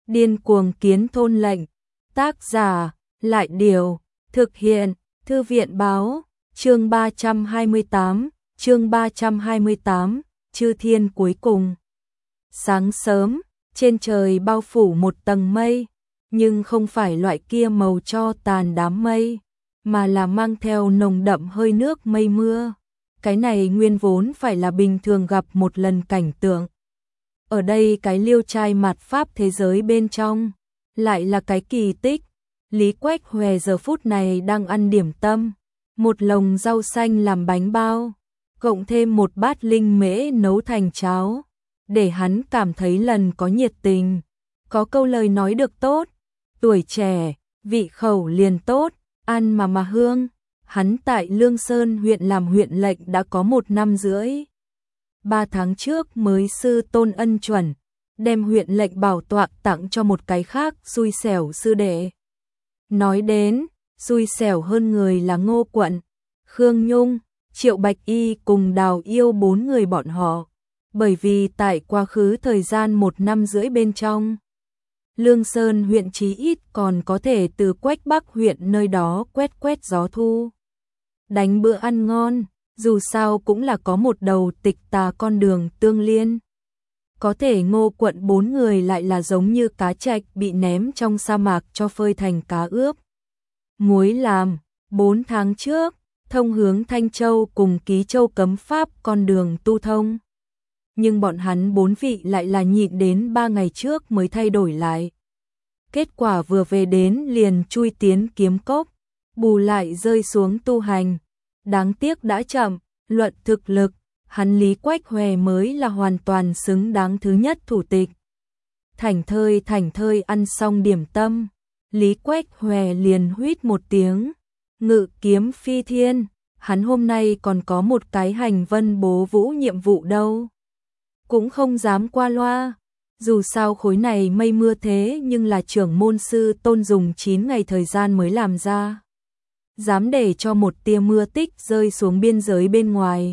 Điên cuồng kiến thôn lệnh. Tác giả, Lại Điều, thực hiện, Thư viện Báo, chương 328, Chư Thiên cuối cùng. Sáng sớm, trên trời bao phủ một tầng mây, nhưng không phải loại kia màu tro tàn đám mây, mà là mang theo nồng đậm hơi nước mây mưa. Cái này nguyên vốn phải là bình thường gặp một lần cảnh tượng. Ở đây cái liêu trai mạt Pháp thế giới bên trong, lại là cái kỳ tích. Lý Quách Hòe giờ phút này đang ăn điểm tâm, một lồng rau xanh làm bánh bao, cộng thêm một bát linh mễ nấu thành cháo, để hắn cảm thấy lần có nhiệt tình. Có câu lời nói được tốt, tuổi trẻ, vị khẩu liền tốt, ăn mà hương. Hắn tại Lương Sơn huyện làm huyện lệnh đã có 1 năm rưỡi. 3 tháng trước mới sư tôn ân chuẩn, đem huyện lệnh bảo tọa tặng cho một cái khác xui xẻo sư đệ. Nói đến, xui xẻo hơn người là Ngô Quận, Khương Nhung, Triệu Bạch Y cùng Đào Yêu 4 người bọn họ. Bởi vì tại quá khứ thời gian 1 năm rưỡi bên trong, Lương Sơn huyện chí ít còn có thể từ Quách Bắc huyện nơi đó quét gió thu. Đánh bữa ăn ngon, dù sao cũng là có một đầu tịch tà con đường tương liên. Có thể Ngô Quận 4 người lại là giống như cá trạch bị ném trong sa mạc cho phơi thành cá ướp. Muối làm, 4 tháng trước, thông hướng Thanh Châu cùng Ký Châu cấm pháp con đường tu thông. Nhưng bọn hắn 4 vị lại là nhịn đến 3 ngày trước mới thay đổi lại. Kết quả vừa về đến liền chui tiến kiếm cốc, bù lại rơi xuống tu hành. Đáng tiếc đã chậm, luận thực lực, hắn Lý Quách Hòe mới là hoàn toàn xứng đáng thứ nhất thủ tịch. Thảnh thơi ăn xong điểm tâm, Lý Quách Hòe liền huýt một tiếng, ngự kiếm phi thiên, hắn hôm nay còn có một cái hành vân bố vũ nhiệm vụ đâu. Cũng không dám qua loa, dù sao khối này mây mưa thế nhưng là trưởng môn sư tôn dùng 9 ngày thời gian mới làm ra. Dám để cho một tia mưa tích rơi xuống biên giới bên ngoài.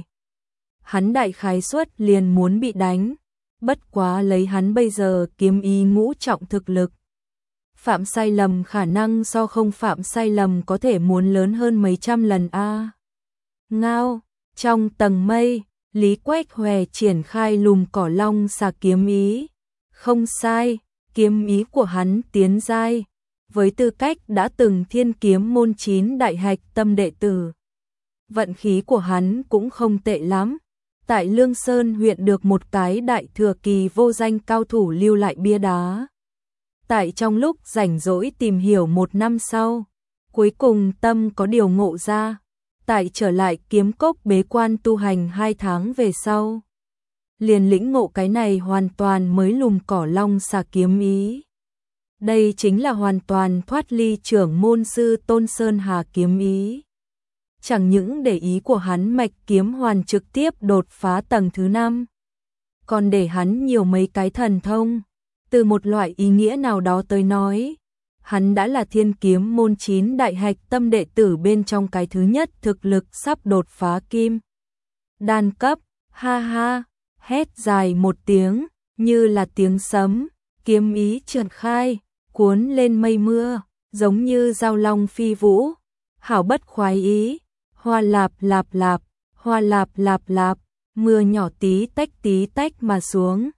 Hắn đại khái suất liền muốn bị đánh, bất quá lấy hắn bây giờ kiếm ý ngũ trọng thực lực. Phạm sai lầm khả năng so không phạm sai lầm có thể muốn lớn hơn mấy trăm lần a. Ngao, trong tầng mây, Lý Quách Hòe triển khai lùm cỏ long xà kiếm ý. Không sai, kiếm ý của hắn tiến giai. Với tư cách đã từng thiên kiếm môn 9 đại hạch tâm đệ tử. Vận khí của hắn cũng không tệ lắm. Tại Lương Sơn huyện được một cái đại thừa kỳ vô danh cao thủ lưu lại bia đá. Tại trong lúc rảnh rỗi tìm hiểu 1 năm sau, cuối cùng tâm có điều ngộ ra. Tại trở lại kiếm cốc bế quan tu hành 2 tháng về sau, liền lĩnh ngộ cái này hoàn toàn mới lùm cỏ long xà kiếm ý. Đây chính là hoàn toàn thoát ly trưởng môn sư Tôn Sơn Hà kiếm ý. Chẳng những để ý của hắn mạch kiếm hoàn trực tiếp đột phá tầng thứ 5, còn để hắn nhiều mấy cái thần thông. Từ một loại ý nghĩa nào đó tới nói, hắn đã là thiên kiếm môn 9 đại hạch tâm đệ tử bên trong cái thứ nhất thực lực sắp đột phá kim đan cấp. Ha ha, hét dài một tiếng, như là tiếng sấm, kiếm ý trượt khai, cuốn lên mây mưa, giống như dao long phi vũ. Hảo bất khoái ý, hoa lạp lạp lạp, hoa lạp lạp lạp, mưa nhỏ tí tách mà xuống.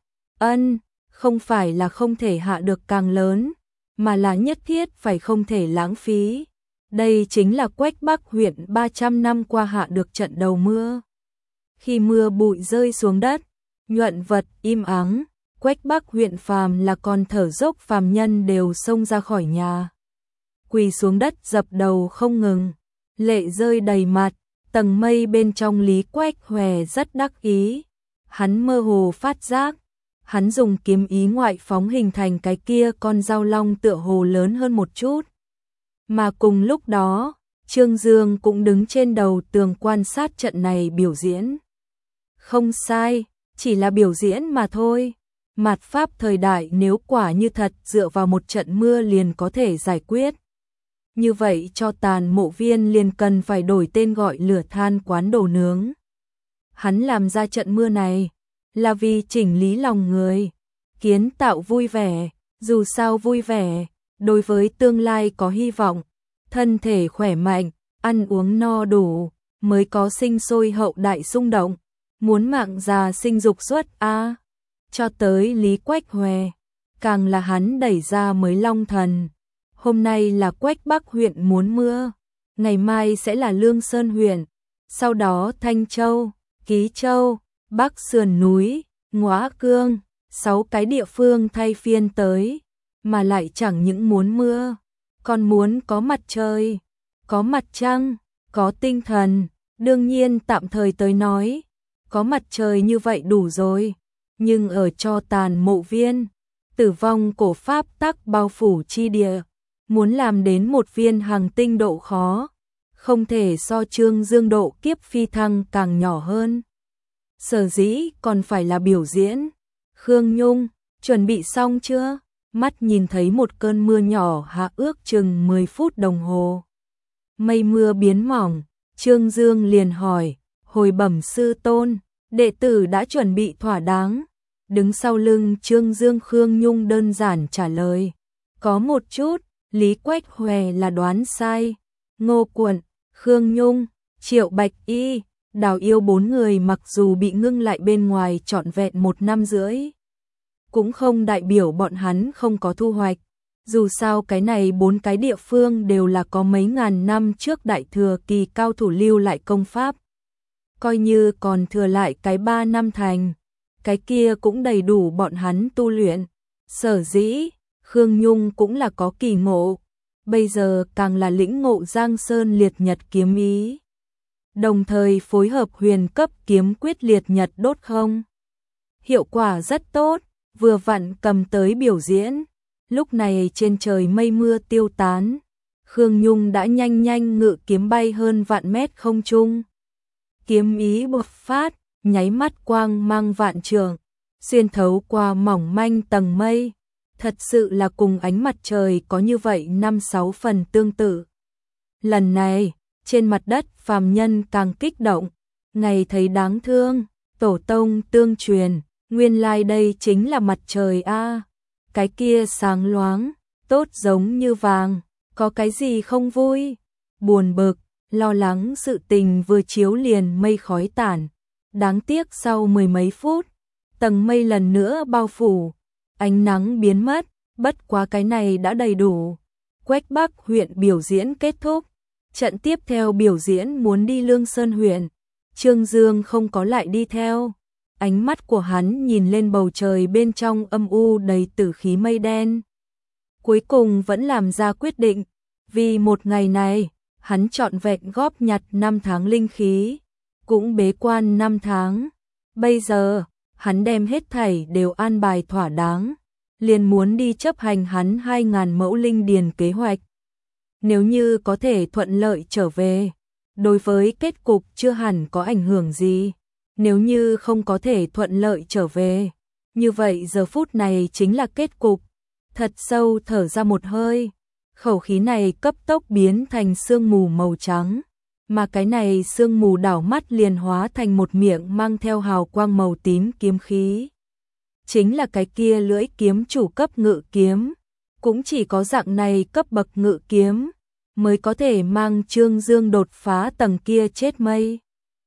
Không phải là không thể hạ được càng lớn, mà là nhất thiết phải không thể lãng phí. Đây chính là Quách Bắc huyện 300 năm qua hạ được trận đầu mưa. Khi mưa bụi rơi xuống đất, nhuận vật im ắng, Quách Bắc huyện phàm là con thở dốc phàm nhân đều xông ra khỏi nhà. Quỳ xuống đất dập đầu không ngừng, lệ rơi đầy mặt. Tầng mây bên trong Lý Quách Hòe rất đắc ý. Hắn mơ hồ phát giác, hắn dùng kiếm ý ngoại phóng hình thành cái kia con dao long tựa hồ lớn hơn một chút. Mà cùng lúc đó, Trương Dương cũng đứng trên đầu tường quan sát trận này biểu diễn. Không sai, chỉ là biểu diễn mà thôi. Mạt Pháp thời đại nếu quả như thật dựa vào một trận mưa liền có thể giải quyết. Như vậy cho tàn mộ viên liền cần phải đổi tên gọi lửa than quán đồ nướng. Hắn làm ra trận mưa này là vì chỉnh lý lòng người, kiến tạo vui vẻ, Dù sao vui vẻ, đối với tương lai có hy vọng, thân thể khỏe mạnh, ăn uống no đủ, mới có sinh sôi hậu đại xung động, muốn mạng già sinh dục xuất a. Cho tới Lý Quách Hòe, càng là hắn đẩy ra mới long thần. Hôm nay là Quách Bắc huyện muốn mưa, ngày mai sẽ là Lương Sơn huyện, sau đó Thanh Châu, Ký Châu, Bắc sườn núi, Ngóa Cương, 6 cái địa phương thay phiên tới, mà lại chẳng những muốn mưa, còn muốn có mặt trời, có mặt trăng, có tinh thần. Đương nhiên tạm thời tới nói, có mặt trời như vậy đủ rồi, nhưng ở cho tàn mộ viên, tử vong cổ pháp tắc bao phủ chi địa, muốn làm đến một viên hàng tinh độ khó, không thể so Trương Dương độ kiếp phi thăng càng nhỏ hơn. Sở dĩ còn phải là biểu diễn. Khương Nhung, chuẩn bị xong chưa? Mắt nhìn thấy một cơn mưa nhỏ hạ ước chừng 10 phút đồng hồ. Mây mưa biến mỏng, Trương Dương liền hỏi, hồi bẩm sư tôn, đệ tử đã chuẩn bị thỏa đáng. Đứng sau lưng Trương Dương Khương Nhung đơn giản trả lời, có một chút, Lý Quách Hòe là đoán sai. Ngô Cuộn, Khương Nhung, Triệu Bạch Y, Đào Yêu 4 người mặc dù bị ngưng lại bên ngoài trọn vẹn 1 năm rưỡi, cũng không đại biểu bọn hắn không có thu hoạch. Dù sao cái này 4 cái địa phương đều là có mấy ngàn năm trước đại thừa kỳ cao thủ lưu lại công pháp. Coi như còn thừa lại cái 3 năm thành, cái kia cũng đầy đủ bọn hắn tu luyện. Sở dĩ, Khương Nhung cũng là có kỳ ngộ, bây giờ càng là lĩnh ngộ Giang Sơn liệt nhật kiếm ý. Đồng thời phối hợp huyền cấp kiếm quyết liệt nhật đốt không. Hiệu quả rất tốt, vừa vặn cầm tới biểu diễn. Lúc này trên trời mây mưa tiêu tán, Khương Nhung đã nhanh nhanh ngự kiếm bay hơn vạn mét không trung. Kiếm ý bộc phát, nháy mắt quang mang vạn trượng, xuyên thấu qua mỏng manh tầng mây, thật sự là cùng ánh mặt trời có như vậy 5-6 phần tương tự. Lần này, trên mặt đất phàm nhân càng kích động, ngày thấy đáng thương, tổ tông tương truyền, nguyên lai đây chính là mặt trời a. Cái kia sáng loáng, tốt giống như vàng, có cái gì không vui, buồn bực, lo lắng sự tình vừa chiếu liền mây khói tản. Đáng tiếc sau 10 mấy phút, tầng mây lần nữa bao phủ, ánh nắng biến mất, bất quá cái này đã đầy đủ. Quách Bắc huyện biểu diễn kết thúc, trận tiếp theo biểu diễn muốn đi Lương Sơn huyện, Trương Dương không có lại đi theo. Ánh mắt của hắn nhìn lên bầu trời bên trong âm u đầy tử khí mây đen. Cuối cùng vẫn làm ra quyết định, vì một ngày này, hắn trọn vẹn góp nhặt 5 tháng linh khí, cũng bế quan 5 tháng. Bây giờ, hắn đem hết thảy đều an bài thỏa đáng, liền muốn đi chấp hành hắn 2.000 mẫu linh điền kế hoạch. Nếu như có thể thuận lợi trở về, đối với kết cục chưa hẳn có ảnh hưởng gì. Nếu như không có thể thuận lợi trở về, như vậy giờ phút này chính là kết cục. Thật sâu thở ra một hơi, khẩu khí này cấp tốc biến thành sương mù màu trắng, mà cái này sương mù đảo mắt liền hóa thành một miệng mang theo hào quang màu tím kiếm khí. Chính là cái kia lưỡi kiếm chủ cấp ngự kiếm, cũng chỉ có dạng này cấp bậc ngự kiếm mới có thể mang Trương Dương đột phá tầng kia chết mây.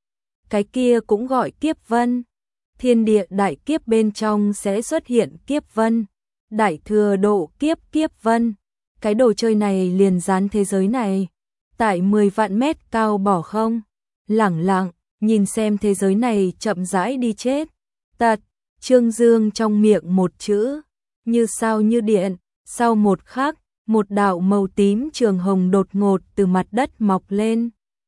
Cái kia cũng gọi kiếp vân. Thiên địa đại kiếp bên trong sẽ xuất hiện kiếp vân, đại thừa độ kiếp kiếp vân. Cái đồ chơi này liền dán thế giới này, tại 10 vạn mét cao bỏ không, lẳng lặng nhìn xem thế giới này chậm rãi đi chết. Tật, Trương Dương trong miệng một chữ, như sao như điện, sau một khắc, một đạo màu tím trường hồng đột ngột từ mặt đất mọc lên,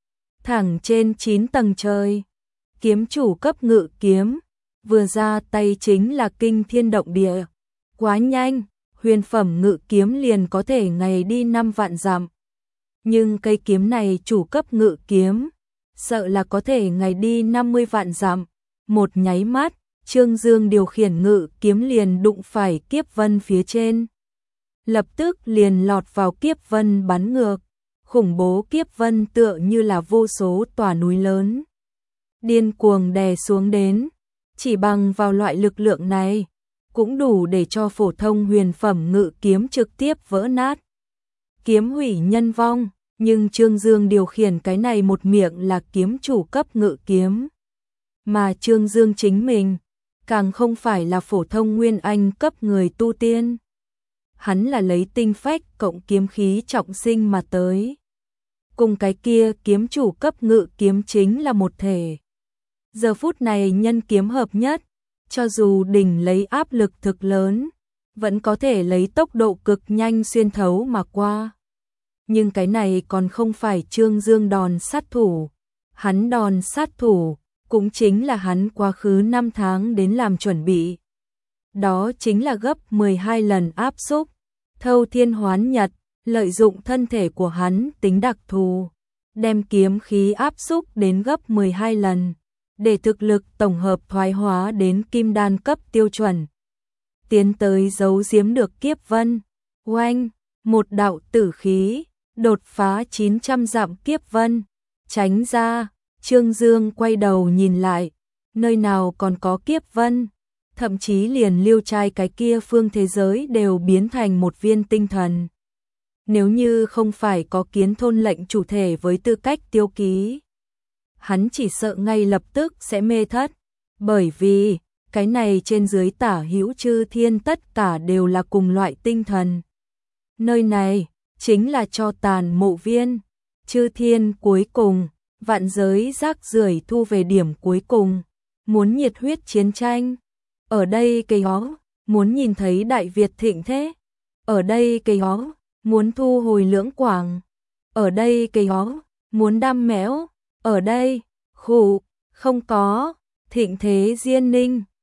thẳng trên 9 tầng trời. Kiếm chủ cấp ngự kiếm, vừa ra tay chính là kinh thiên động địa. Quá nhanh, huyền phẩm ngự kiếm liền có thể ngày đi 5 vạn dặm. Nhưng cây kiếm này chủ cấp ngự kiếm, sợ là có thể ngày đi 50 vạn dặm. Một nháy mắt, Trương Dương điều khiển ngự kiếm liền đụng phải kiếp vân phía trên. Lập tức liền lọt vào kiếp vân bắn ngược, khủng bố kiếp vân tựa như là vô số tòa núi lớn. Điên cuồng đè xuống đến, chỉ bằng vào loại lực lượng này, cũng đủ để cho phổ thông huyền phẩm ngự kiếm trực tiếp vỡ nát. Kiếm hủy nhân vong, nhưng Trương Dương điều khiển cái này một miệng là kiếm chủ cấp ngự kiếm. Mà Trương Dương chính mình, càng không phải là phổ thông nguyên anh cấp người tu tiên. Hắn là lấy tinh phách cộng kiếm khí trọng sinh mà tới. Cùng cái kia kiếm chủ cấp ngự kiếm chính là một thể. Giờ phút này nhân kiếm hợp nhất, cho dù đỉnh lấy áp lực thực lớn, vẫn có thể lấy tốc độ cực nhanh xuyên thấu mà qua. Nhưng cái này còn không phải Trương Dương đòn sát thủ. Hắn đòn sát thủ, cũng chính là hắn quá khứ 5 tháng đến làm chuẩn bị. Đó chính là gấp 12 lần áp xúc, thâu thiên hoán nhật, lợi dụng thân thể của hắn tính đặc thù, đem kiếm khí áp xúc đến gấp 12 lần, để thực lực tổng hợp thoái hóa đến kim đan cấp tiêu chuẩn. Tiến tới giấu giếm được kiếp vân, oanh, một đạo tử khí, đột phá 900 dặm kiếp vân, tránh ra. Trương Dương quay đầu nhìn lại, nơi nào còn có kiếp vân, thậm chí liền Liêu Trai cái kia phương thế giới đều biến thành một viên tinh thần. Nếu như không phải có Kiến Thôn lệnh chủ thể với tư cách tiêu ký, hắn chỉ sợ ngay lập tức sẽ mê thất, bởi vì cái này trên dưới tả hữu chư thiên tất cả đều là cùng loại tinh thần. Nơi này chính là cho tàn mộ viên, chư thiên cuối cùng, vạn giới rác rưởi thu về điểm cuối cùng, muốn nhiệt huyết chiến tranh. Ở đây cây ó, muốn nhìn thấy Đại Việt thịnh thế. Ở đây cây ó, muốn thu hồi Lưỡng Quảng. Ở đây cây ó, muốn đam mẽo. Ở đây, khụ, không có, thịnh thế Diên Ninh.